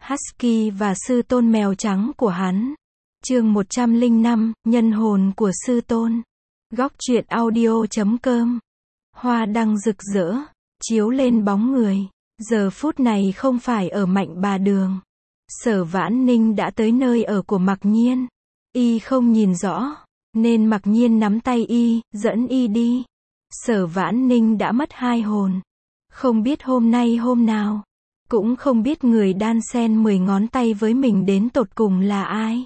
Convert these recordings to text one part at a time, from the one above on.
Husky và sư tôn mèo trắng của hắn. Chương 105, nhân hồn của sư tôn. Góc truyện audio.com. Hoa đăng rực rỡ, chiếu lên bóng người. Giờ phút này không phải ở Mạnh Bà Đường. Sở Vãn Ninh đã tới nơi ở của Mặc Nhiên. Y không nhìn rõ, nên Mặc Nhiên nắm tay y, dẫn y đi. Sở Vãn Ninh đã mất hai hồn. Không biết hôm nay hôm nào. Cũng không biết người đan xen 10 ngón tay với mình đến tột cùng là ai.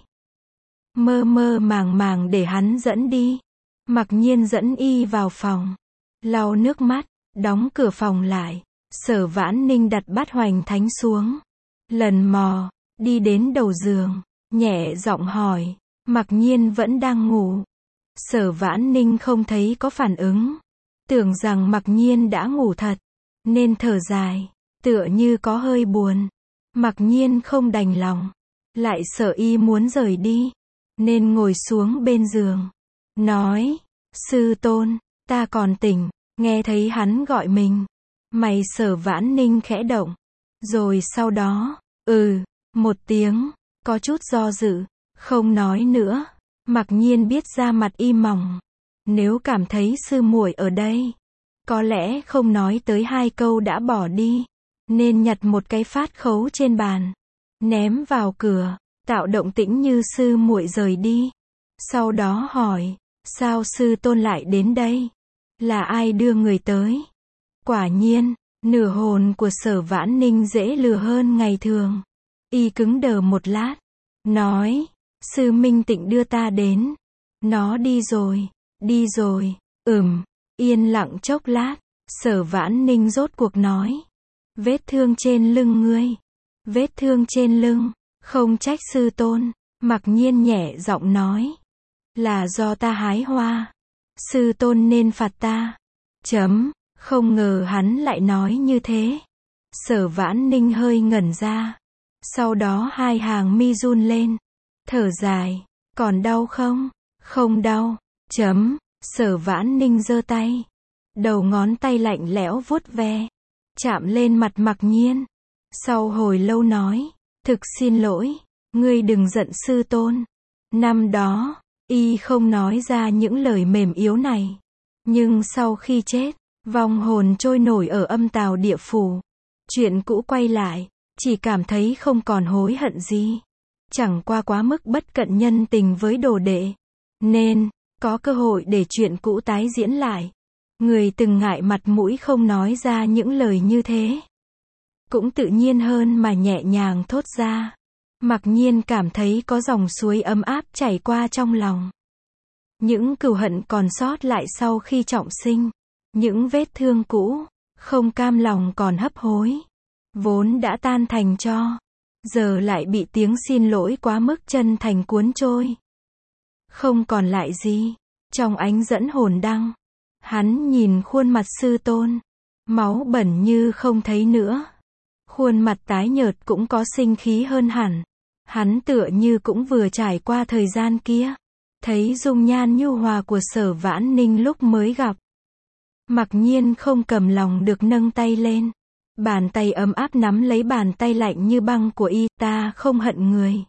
Mơ mơ màng màng để hắn dẫn đi. Mặc Nhiên dẫn y vào phòng. Lau nước mắt, đóng cửa phòng lại. Sở Vãn Ninh đặt bát hoành thánh xuống. Lần mò, đi đến đầu giường, nhẹ giọng hỏi. Mặc Nhiên vẫn đang ngủ. Sở Vãn Ninh không thấy có phản ứng. Tưởng rằng Mặc Nhiên đã ngủ thật, nên thở dài, tựa như có hơi buồn. Mặc Nhiên không đành lòng, lại sợ y muốn rời đi, nên ngồi xuống bên giường. Nói, sư tôn, ta còn tỉnh. Nghe thấy hắn gọi mình, mày Sở Vãn Ninh khẽ động. Rồi sau đó, một tiếng, có chút do dự, không nói nữa. Mặc Nhiên biết da mặt y mỏng. Nếu cảm thấy sư muội ở đây, có lẽ không nói tới hai câu đã bỏ đi. Nên nhặt một cái phát khấu trên bàn, ném vào cửa, tạo động tĩnh như sư muội rời đi. Sau đó hỏi, sao sư tôn lại đến đây? Là ai đưa người tới? Quả nhiên, nửa hồn của Sở Vãn Ninh dễ lừa hơn ngày thường. Y cứng đờ một lát, nói, sư Minh Tịnh đưa ta đến. Nó đi rồi, đi rồi. Yên lặng chốc lát, Sở Vãn Ninh rốt cuộc nói, vết thương trên lưng ngươi. Vết thương trên lưng, không trách sư tôn. Mặc Nhiên nhẹ giọng nói, là do ta hái hoa. Sư tôn nên phạt ta. Không ngờ hắn lại nói như thế. Sở Vãn Ninh hơi ngẩn ra. Sau đó hai hàng mi run lên. Thở dài, còn đau không? Không đau. Sở Vãn Ninh giơ tay. Đầu ngón tay lạnh lẽo vuốt ve, chạm lên mặt Mặc Nhiên. Sau hồi lâu nói, thực xin lỗi, ngươi đừng giận sư tôn. Năm đó, y không nói ra những lời mềm yếu này. Nhưng sau khi chết, vong hồn trôi nổi ở âm tào địa phủ. Chuyện cũ quay lại, chỉ cảm thấy không còn hối hận gì. Chẳng qua quá mức bất cận nhân tình với đồ đệ. Nên, có cơ hội để chuyện cũ tái diễn lại. Người từng ngại mặt mũi không nói ra những lời như thế. Cũng tự nhiên hơn mà nhẹ nhàng thốt ra. Mặc Nhiên cảm thấy có dòng suối ấm áp chảy qua trong lòng. Những cừu hận còn sót lại sau khi trọng sinh. Những vết thương cũ, không cam lòng còn hấp hối. Vốn đã tan thành tro. Giờ lại bị tiếng xin lỗi quá mức chân thành cuốn trôi. Không còn lại gì. Trong ánh dẫn hồn đăng, hắn nhìn khuôn mặt sư tôn. Máu bẩn như không thấy nữa. Khuôn mặt tái nhợt cũng có sinh khí hơn hẳn. Hắn tựa như cũng vừa trải qua thời gian kia. Thấy dung nhan nhu hòa của Sở Vãn Ninh lúc mới gặp. Mặc Nhiên không cầm lòng được nâng tay lên. Bàn tay ấm áp nắm lấy bàn tay lạnh như băng của y. Ta không hận người.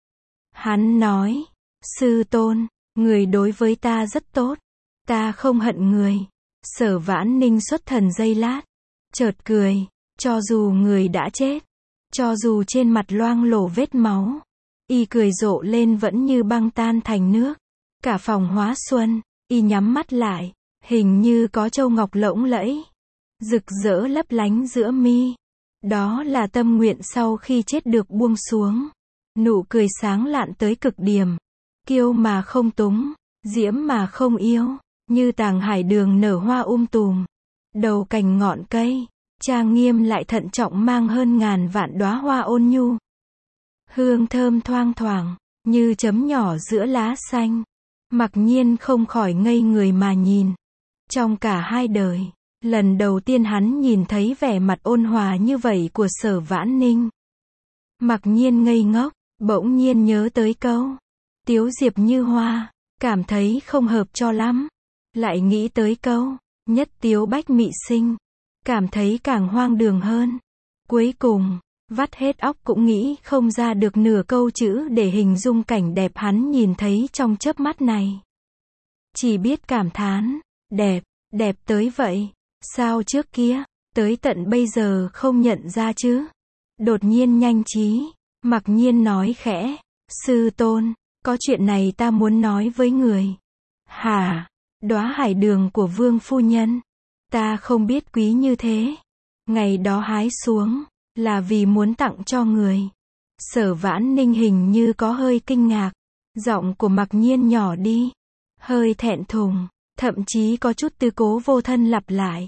Hắn nói, sư tôn, người đối với ta rất tốt. Ta không hận người. Sở Vãn Ninh xuất thần giây lát, chợt cười. Cho dù người đã chết, cho dù trên mặt loang lổ vết máu, y cười rộ lên vẫn như băng tan thành nước. Cả phòng hóa xuân, y nhắm mắt lại, hình như có châu ngọc lỗng lẫy, rực rỡ lấp lánh giữa mi. Đó là tâm nguyện sau khi chết được buông xuống. Nụ cười sáng lạn tới cực điểm, kiêu mà không túng, diễm mà không yêu, như tàng hải đường nở hoa tùm. Đầu cành ngọn cây, trang nghiêm lại thận trọng mang hơn ngàn vạn đóa hoa ôn nhu. Hương thơm thoang thoảng, như chấm nhỏ giữa lá xanh. Mặc Nhiên không khỏi ngây người mà nhìn. Trong cả hai đời, lần đầu tiên hắn nhìn thấy vẻ mặt ôn hòa như vậy của Sở Vãn Ninh. Mặc Nhiên ngây ngốc, bỗng nhiên nhớ tới câu tiếu diệp như hoa, cảm thấy không hợp cho lắm. Lại nghĩ tới câu nhất tiếu bách mị sinh, cảm thấy càng hoang đường hơn. Cuối cùng, Vắt hết óc cũng nghĩ không ra được nửa câu chữ để hình dung cảnh đẹp hắn nhìn thấy trong chớp mắt này. Chỉ biết cảm thán, đẹp, đẹp tới vậy, sao trước kia, tới tận bây giờ không nhận ra chứ? Đột nhiên nhanh trí, mặc nhiên nói khẽ, sư tôn, có chuyện này ta muốn nói với người. Hả? Đóa hải đường của vương phu nhân. Ta không biết quý như thế. Ngày đó hái xuống, là vì muốn tặng cho người. Sở Vãn Ninh hình như có hơi kinh ngạc. Giọng của mặc nhiên nhỏ đi. Hơi thẹn thùng, thậm chí có chút tư cố vô thân lặp lại.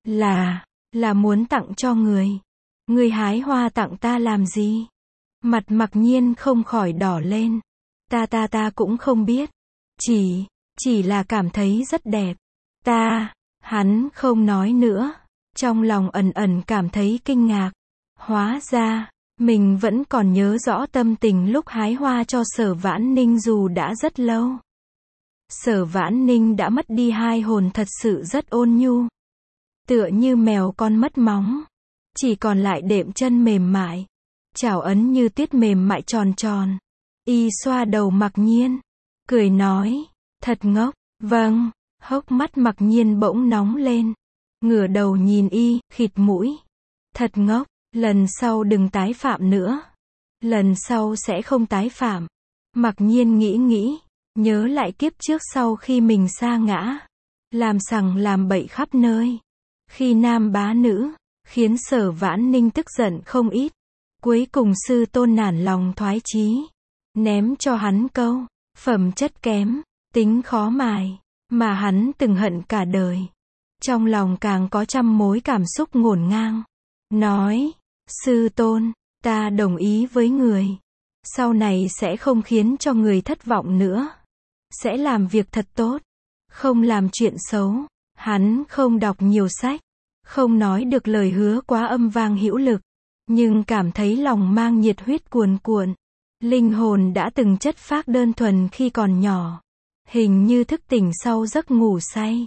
Là muốn tặng cho người. Người hái hoa tặng ta làm gì? Mặt mặc nhiên không khỏi đỏ lên. Ta cũng không biết. Chỉ là cảm thấy rất đẹp. Hắn không nói nữa. Trong lòng ẩn ẩn cảm thấy kinh ngạc. Hóa ra, mình vẫn còn nhớ rõ tâm tình lúc hái hoa cho Sở Vãn Ninh dù đã rất lâu. Sở Vãn Ninh đã mất đi hai hồn thật sự rất ôn nhu. Tựa như mèo con mất móng. Chỉ còn lại đệm chân mềm mại. Chảo ấn như tuyết mềm mại tròn tròn. Y xoa đầu mặc nhiên. Cười nói, thật ngốc. Vâng, hốc mắt mặc nhiên bỗng nóng lên. Ngửa đầu nhìn y, khịt mũi. Thật ngốc, lần sau đừng tái phạm nữa. Lần sau sẽ không tái phạm. Mặc nhiên nghĩ, nhớ lại kiếp trước sau khi mình sa ngã. Làm sằng làm bậy khắp nơi. Khi nam bá nữ, khiến Sở Vãn Ninh tức giận không ít. Cuối cùng sư tôn nản lòng thoái chí. Ném cho hắn câu, phẩm chất kém, tính khó mài, mà hắn từng hận cả đời. Trong lòng càng có trăm mối cảm xúc ngổn ngang. Nói, sư tôn, ta đồng ý với người. Sau này sẽ không khiến cho người thất vọng nữa. Sẽ làm việc thật tốt. Không làm chuyện xấu. Hắn không đọc nhiều sách. Không nói được lời hứa quá âm vang hữu lực. Nhưng cảm thấy lòng mang nhiệt huyết cuồn cuộn. Linh hồn đã từng chất phác đơn thuần khi còn nhỏ. Hình như thức tỉnh sau giấc ngủ say.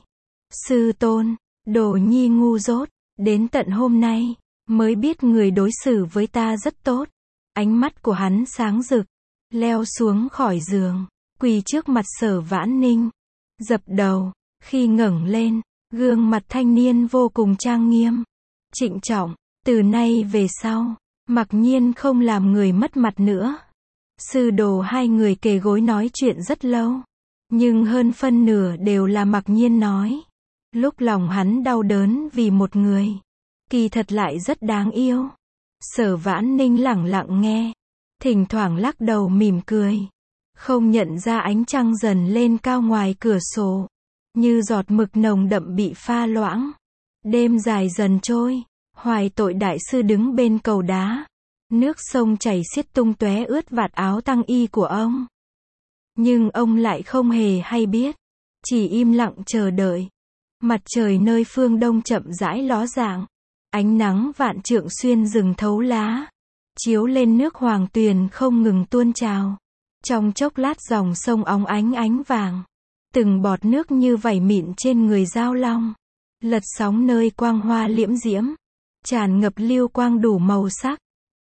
Sư tôn, đồ nhi ngu dốt. Đến tận hôm nay, mới biết người đối xử với ta rất tốt. Ánh mắt của hắn sáng rực. Leo xuống khỏi giường. Quỳ trước mặt Sở Vãn Ninh. Dập đầu. Khi ngẩng lên, gương mặt thanh niên vô cùng trang nghiêm. Trịnh trọng. Từ nay về sau, mặc nhiên không làm người mất mặt nữa. Sư đồ hai người kề gối nói chuyện rất lâu. Nhưng hơn phân nửa đều là mặc nhiên nói. Lúc lòng hắn đau đớn vì một người. Kỳ thật lại rất đáng yêu. Sở Vãn Ninh lẳng lặng nghe. Thỉnh thoảng lắc đầu mỉm cười. Không nhận ra ánh trăng dần lên cao ngoài cửa sổ. Như giọt mực nồng đậm bị pha loãng. Đêm dài dần trôi. Hoài Tội đại sư đứng bên cầu đá. Nước sông chảy xiết tung tóe ướt vạt áo tăng y của ông. Nhưng ông lại không hề hay biết. Chỉ im lặng chờ đợi. Mặt trời nơi phương đông chậm rãi ló dạng. Ánh nắng vạn trượng xuyên rừng thấu lá. Chiếu lên nước Hoàng Tuyền không ngừng tuôn trào. Trong chốc lát dòng sông óng ánh vàng. Từng bọt nước như vảy mịn trên người Giao Long. Lật sóng nơi quang hoa liễm diễm. Tràn ngập lưu quang đủ màu sắc.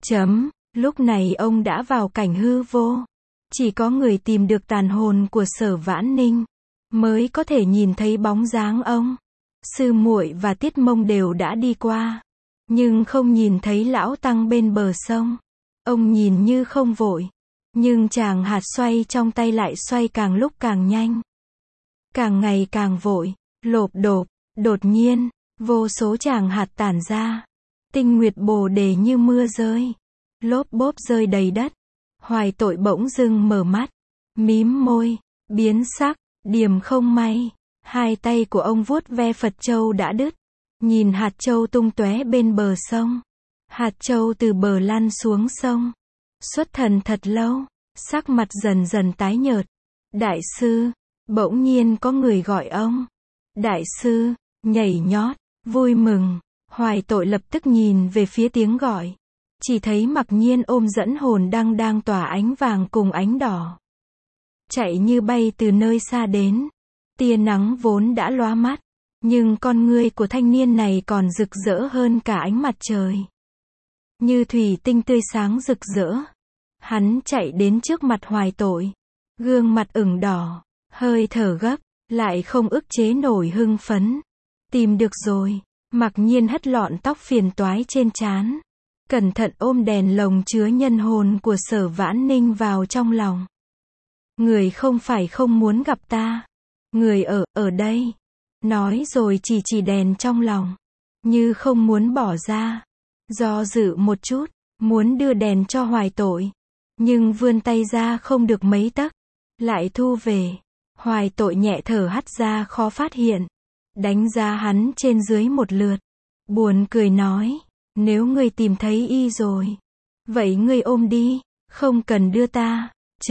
Lúc này ông đã vào cảnh hư vô. Chỉ có người tìm được tàn hồn của Sở Vãn Ninh mới có thể nhìn thấy bóng dáng ông. Sư muội và Tiết Mông đều đã đi qua, nhưng không nhìn thấy lão tăng bên bờ sông. Ông nhìn như không vội, nhưng chàng hạt xoay trong tay lại xoay càng lúc càng nhanh. Càng ngày càng vội, lộp độp, đột nhiên, vô số chàng hạt tản ra. Tinh nguyệt bồ đề như mưa rơi. Lốp bốp rơi đầy đất. Hoài Tội bỗng dưng mở mắt. Mím môi. Biến sắc. Điềm không may. Hai tay của ông vuốt ve Phật châu đã đứt. Nhìn hạt châu tung tóe bên bờ sông. Hạt châu từ bờ lăn xuống sông. Xuất thần thật lâu. Sắc mặt dần dần tái nhợt. Đại sư. Bỗng nhiên có người gọi ông. Đại sư. Nhảy nhót. Vui mừng. Hoài Tội lập tức nhìn về phía tiếng gọi. Chỉ thấy mặc nhiên ôm dẫn hồn đang tỏa ánh vàng cùng ánh đỏ. Chạy như bay từ nơi xa đến. Tia nắng vốn đã lóa mắt. Nhưng con ngươi của thanh niên này còn rực rỡ hơn cả ánh mặt trời. như thủy tinh tươi sáng rực rỡ. Hắn chạy đến trước mặt Hoài Tội, gương mặt ửng đỏ, hơi thở gấp, lại không ức chế nổi hưng phấn. Tìm được rồi. Mặc Nhiên hất lọn tóc phiền toái trên trán, cẩn thận ôm đèn lồng chứa nhân hồn của Sở Vãn Ninh vào trong lòng. Người không phải không muốn gặp ta. Người ở đây. Nói rồi chỉ đèn trong lòng, như không muốn bỏ ra. Do dự một chút, muốn đưa đèn cho Hoài Tội, nhưng vươn tay ra không được mấy tấc, lại thu về. Hoài Tội nhẹ thở hắt ra khó phát hiện, đánh giá hắn trên dưới một lượt, buồn cười nói, nếu ngươi tìm thấy y rồi, vậy ngươi ôm đi, không cần đưa ta.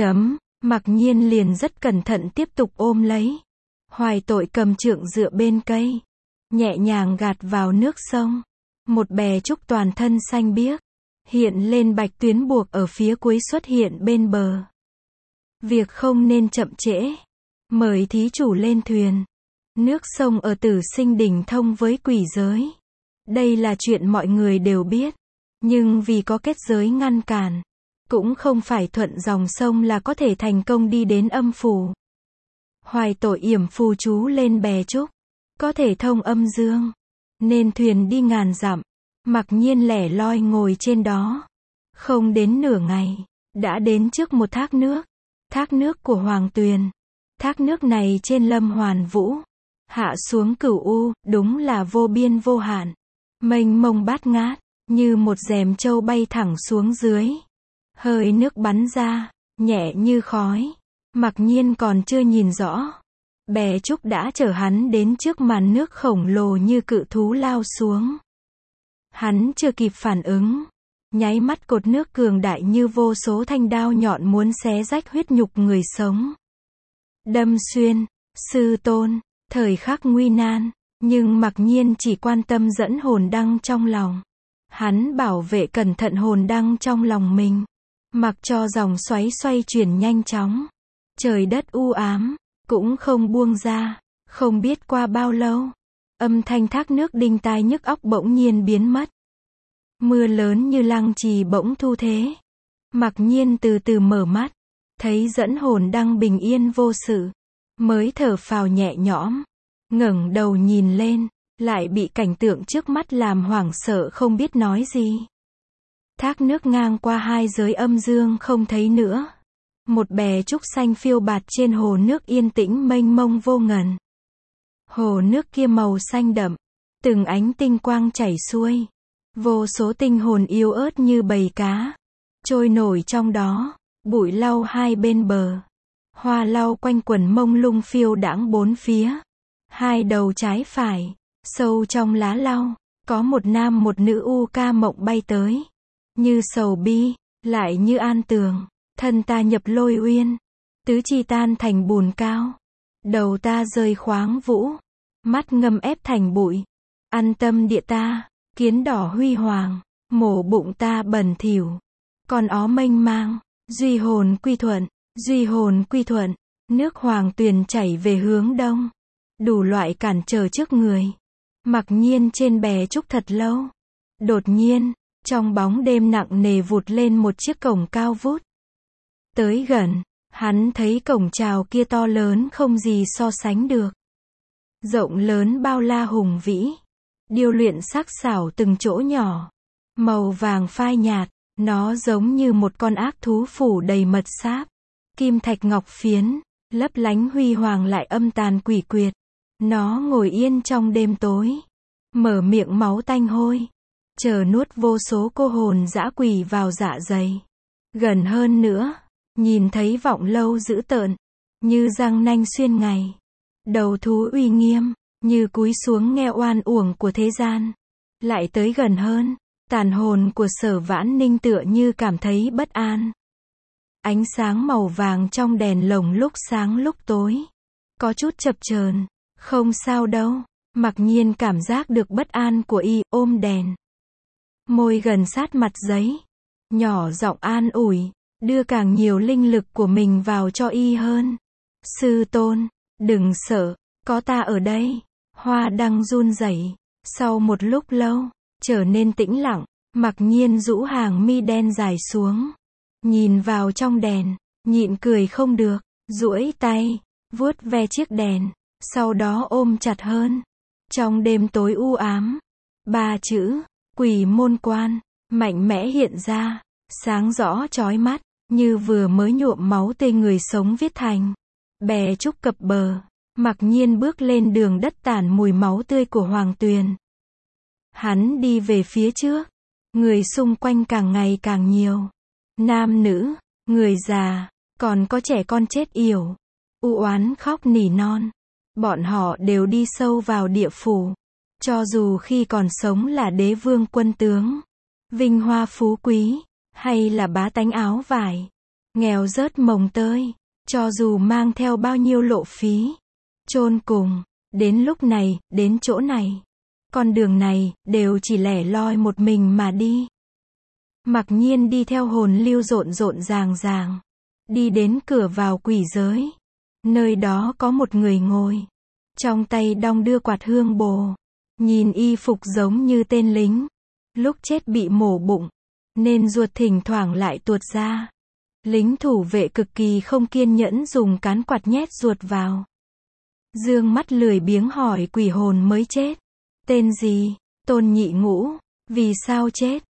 Mặc Nhiên liền rất cẩn thận tiếp tục ôm lấy. Hoài Tội cầm trượng dựa bên cây, nhẹ nhàng gạt vào nước sông. Một bè trúc toàn thân xanh biếc, hiện lên bạch tuyến buộc ở phía cuối xuất hiện bên bờ. Việc không nên chậm trễ. Mời thí chủ lên thuyền. Nước sông ở Tử Sinh Đỉnh thông với quỷ giới. Đây là chuyện mọi người đều biết. Nhưng vì có kết giới ngăn cản, cũng không phải thuận dòng sông là có thể thành công đi đến âm phủ. Hoài Tội yểm phù chú lên bè trúc, có thể thông âm dương, nên thuyền đi ngàn dặm. Mặc Nhiên lẻ loi ngồi trên đó. Không đến nửa ngày, đã đến trước một thác nước. Thác nước của Hoàng Tuyền. Thác nước này trên Lâm Hoàn Vũ, hạ xuống Cửu U, đúng là vô biên vô hạn, mênh mông bát ngát, như một rèm châu bay thẳng xuống dưới. Hơi nước bắn ra, nhẹ như khói. Mặc Nhiên còn chưa nhìn rõ, bè trúc đã chở hắn đến trước màn nước khổng lồ như cự thú lao xuống. Hắn chưa kịp phản ứng, nháy mắt cột nước cường đại như vô số thanh đao nhọn muốn xé rách huyết nhục người sống. Đâm xuyên, sư tôn, thời khắc nguy nan, nhưng Mặc Nhiên chỉ quan tâm dẫn hồn đăng trong lòng. Hắn bảo vệ cẩn thận hồn đăng trong lòng mình, mặc cho dòng xoáy xoay chuyển nhanh chóng. Trời đất u ám, cũng không buông ra. Không biết qua bao lâu, âm thanh thác nước đinh tai nhức óc bỗng nhiên biến mất. Mưa lớn như lăng trì bỗng thu thế. Mặc Nhiên từ từ mở mắt, thấy dẫn hồn đăng bình yên vô sự, mới thở phào nhẹ nhõm, ngẩng đầu nhìn lên, lại bị cảnh tượng trước mắt làm hoảng sợ không biết nói gì. Thác nước ngang qua hai giới âm dương không thấy nữa. Một bè trúc xanh phiêu bạt trên hồ nước yên tĩnh mênh mông vô ngần. Hồ nước kia màu xanh đậm, từng ánh tinh quang chảy xuôi. Vô số tinh hồn yếu ớt như bầy cá, trôi nổi trong đó. Bụi lau hai bên bờ, hoa lau quanh quần mông lung phiêu đãng bốn phía. Hai đầu trái phải, sâu trong lá lau, có một nam một nữ u ca mộng bay tới. Như sầu bi, lại như an tường. Thân ta nhập lôi uyên, tứ chi tan thành bùn cao. Đầu ta rơi khoáng vũ, mắt ngâm ép thành bụi. Ăn tâm địa ta, kiến đỏ huy hoàng, mổ bụng ta bẩn thỉu. Con ó mênh mang, duy hồn quy thuận, duy hồn quy thuận. Nước Hoàng Tuyền chảy về hướng đông, đủ loại cản trở trước người. Mặc Nhiên trên bè trúc thật lâu. Đột nhiên, trong bóng đêm nặng nề vụt lên một chiếc cổng cao vút. Tới gần, hắn thấy cổng chào kia to lớn không gì so sánh được. Rộng lớn bao la hùng vĩ, điêu luyện sắc sảo từng chỗ nhỏ, màu vàng phai nhạt, nó giống như một con ác thú phủ đầy mật sáp, kim thạch ngọc phiến, lấp lánh huy hoàng lại âm tàn quỷ quyệt. Nó ngồi yên trong đêm tối, mở miệng máu tanh hôi, chờ nuốt vô số cô hồn dã quỷ vào dạ dày. Gần hơn nữa, nhìn thấy vọng lâu dữ tợn, như răng nanh xuyên ngày. Đầu thú uy nghiêm, như cúi xuống nghe oan uổng của thế gian. Lại tới gần hơn, tàn hồn của Sở Vãn Ninh tựa như cảm thấy bất an. Ánh sáng màu vàng trong đèn lồng lúc sáng lúc tối, có chút chập chờn. Không sao đâu. Mặc Nhiên cảm giác được bất an của y, ôm đèn, môi gần sát mặt giấy, nhỏ giọng an ủi, đưa càng nhiều linh lực của mình vào cho y hơn. Sư tôn, đừng sợ, có ta ở đây. Hoa đăng run rẩy, sau một lúc lâu, trở nên tĩnh lặng. Mặc Nhiên rũ hàng mi đen dài xuống, nhìn vào trong đèn, nhịn cười không được, duỗi tay, vuốt ve chiếc đèn, sau đó ôm chặt hơn. Trong đêm tối u ám, 3 chữ, Quỷ Môn Quan, mạnh mẽ hiện ra, sáng rõ chói mắt, như vừa mới nhuộm máu tươi người sống viết thành. Bè trúc cập bờ, Mặc Nhiên bước lên đường đất tản mùi máu tươi của Hoàng Tuyền. Hắn đi về phía trước, người xung quanh càng ngày càng nhiều. Nam nữ, người già, còn có trẻ con chết yểu, u oán khóc nỉ non. Bọn họ đều đi sâu vào địa phủ. Cho dù khi còn sống là đế vương quân tướng, vinh hoa phú quý, hay là bá tánh áo vải, nghèo rớt mồng tơi, cho dù mang theo bao nhiêu lộ phí, chôn cùng, đến lúc này, đến chỗ này, con đường này, đều chỉ lẻ loi một mình mà đi. Mặc Nhiên đi theo hồn lưu rộn rộn ràng ràng, đi đến cửa vào quỷ giới. Nơi đó có một người ngồi, trong tay đong đưa quạt hương bồ, nhìn y phục giống như tên lính. Lúc chết bị mổ bụng, nên ruột thỉnh thoảng lại tuột ra. Lính thủ vệ cực kỳ không kiên nhẫn dùng cán quạt nhét ruột vào. Dương mắt lười biếng hỏi quỷ hồn mới chết. Tên gì? Tôn Nhị Ngũ. Vì sao chết?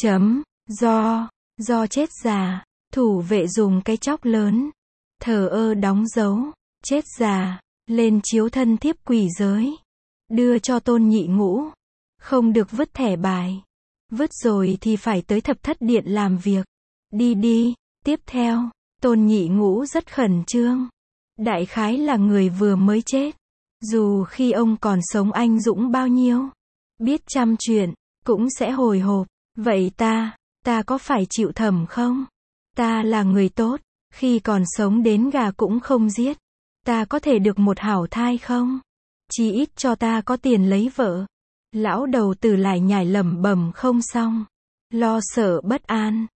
Do chết già. Thủ vệ dùng cái chóc lớn, thờ ơ đóng dấu, chết già, lên chiếu thân thiếp quỷ giới. Đưa cho Tôn Nhị Ngũ. Không được vứt thẻ bài. Vứt rồi thì phải tới thập thất điện làm việc. Đi. Tiếp theo, Tôn Nhị Ngũ rất khẩn trương. Đại khái là người vừa mới chết. Dù khi ông còn sống anh dũng bao nhiêu, biết trăm chuyện, cũng sẽ hồi hộp. Vậy ta có phải chịu thẩm không? Ta là người tốt, khi còn sống đến gà cũng không giết. Ta có thể được một hảo thai không? Chí ít cho ta có tiền lấy vợ. Lão đầu tử lại nhải lẩm bẩm không xong. Lo sợ bất an.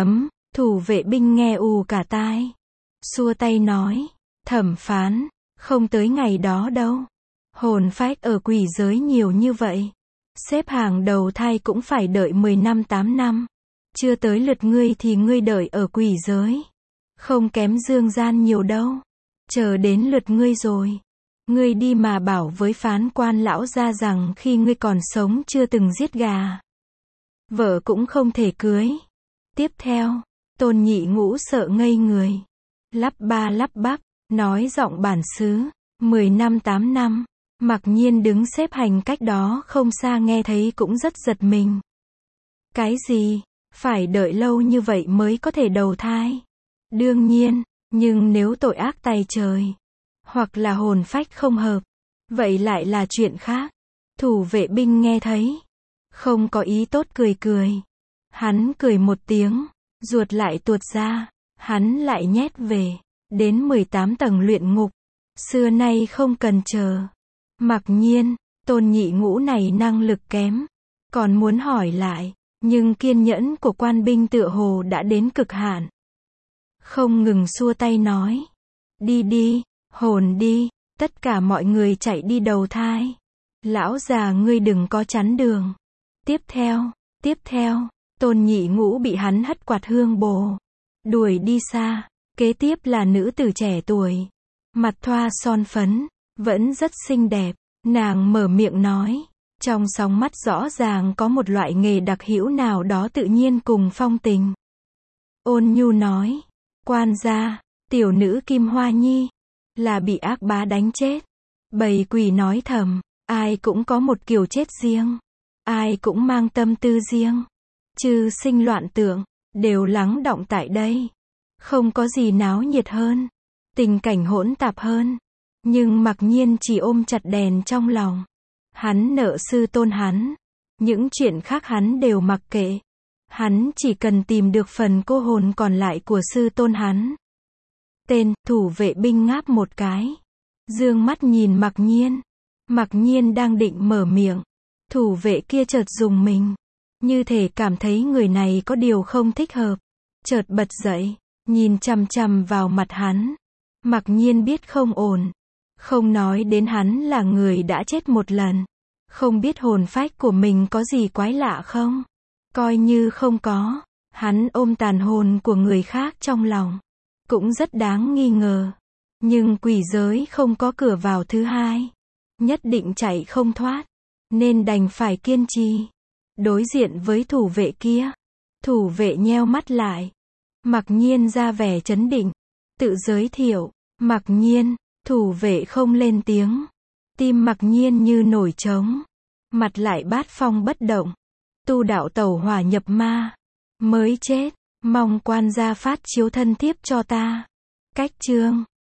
Thủ vệ binh nghe ù cả tai. Xua tay nói. Thẩm phán, không tới ngày đó đâu. Hồn phách ở quỷ giới nhiều như vậy. Xếp hàng đầu thai cũng phải đợi 10 năm 8 năm. Chưa tới lượt ngươi thì ngươi đợi ở quỷ giới. Không kém dương gian nhiều đâu. Chờ đến lượt ngươi rồi. Ngươi đi mà bảo với phán quan lão gia rằng khi ngươi còn sống chưa từng giết gà. Vợ cũng không thể cưới. Tiếp theo, Tôn Nhị Ngũ sợ ngây người. Lắp ba lắp bắp, nói giọng bản xứ. 10 năm 8 năm. Mặc Nhiên đứng xếp hành cách đó không xa nghe thấy cũng rất giật mình. Cái gì? Phải đợi lâu như vậy mới có thể đầu thai? Đương nhiên, nhưng nếu tội ác tày trời, hoặc là hồn phách không hợp, vậy lại là chuyện khác. Thủ vệ binh nghe thấy, không có ý tốt cười. Hắn cười một tiếng, ruột lại tuột ra, hắn lại nhét về, đến 18 tầng luyện ngục. Xưa nay không cần chờ. Mặc Nhiên, Tôn Nhị Ngũ này năng lực kém, còn muốn hỏi lại, nhưng kiên nhẫn của quan binh tựa hồ đã đến cực hạn. Không ngừng xua tay nói. Đi, hồn đi, tất cả mọi người chạy đi đầu thai. Lão già ngươi đừng có chắn đường. Tiếp theo, Tôn Nhị Ngũ bị hắn hất quạt hương bồ, đuổi đi xa. Kế tiếp là nữ tử trẻ tuổi, mặt thoa son phấn, vẫn rất xinh đẹp. Nàng mở miệng nói, trong sóng mắt rõ ràng có một loại nghề đặc hữu nào đó tự nhiên cùng phong tình. Ôn nhu nói, quan gia, tiểu nữ Kim Hoa Nhi, là bị ác bá đánh chết. Bầy quỷ nói thầm, ai cũng có một kiểu chết riêng, ai cũng mang tâm tư riêng. Chư sinh loạn tượng, đều lắng đọng tại đây. Không có gì náo nhiệt hơn, tình cảnh hỗn tạp hơn. Nhưng Mặc Nhiên chỉ ôm chặt đèn trong lòng. Hắn nợ sư tôn hắn. Những chuyện khác hắn đều mặc kệ. Hắn chỉ cần tìm được phần cô hồn còn lại của sư tôn hắn. Thủ vệ binh ngáp một cái. Dương mắt nhìn Mặc Nhiên. Mặc Nhiên đang định mở miệng. Thủ vệ kia chợt rùng mình. Như thể cảm thấy người này có điều không thích hợp. Chợt bật dậy, nhìn chằm chằm vào mặt hắn. Mặc Nhiên biết không ổn. Không nói đến hắn là người đã chết một lần. Không biết hồn phách của mình có gì quái lạ không? Coi như không có, hắn ôm tàn hồn của người khác trong lòng. Cũng rất đáng nghi ngờ. Nhưng quỷ giới không có cửa vào thứ hai. Nhất định chạy không thoát. Nên đành phải kiên trì. Đối diện với thủ vệ kia. Thủ vệ nheo mắt lại. Mặc Nhiên ra vẻ trấn định. Tự giới thiệu. Mặc Nhiên. Thủ vệ không lên tiếng. Tim Mặc Nhiên như nổi trống. Mặt lại bát phong bất động. Tu đạo tẩu hỏa nhập ma. Mới chết. Mong quan gia phát chiếu thân tiếp cho ta. Cách chương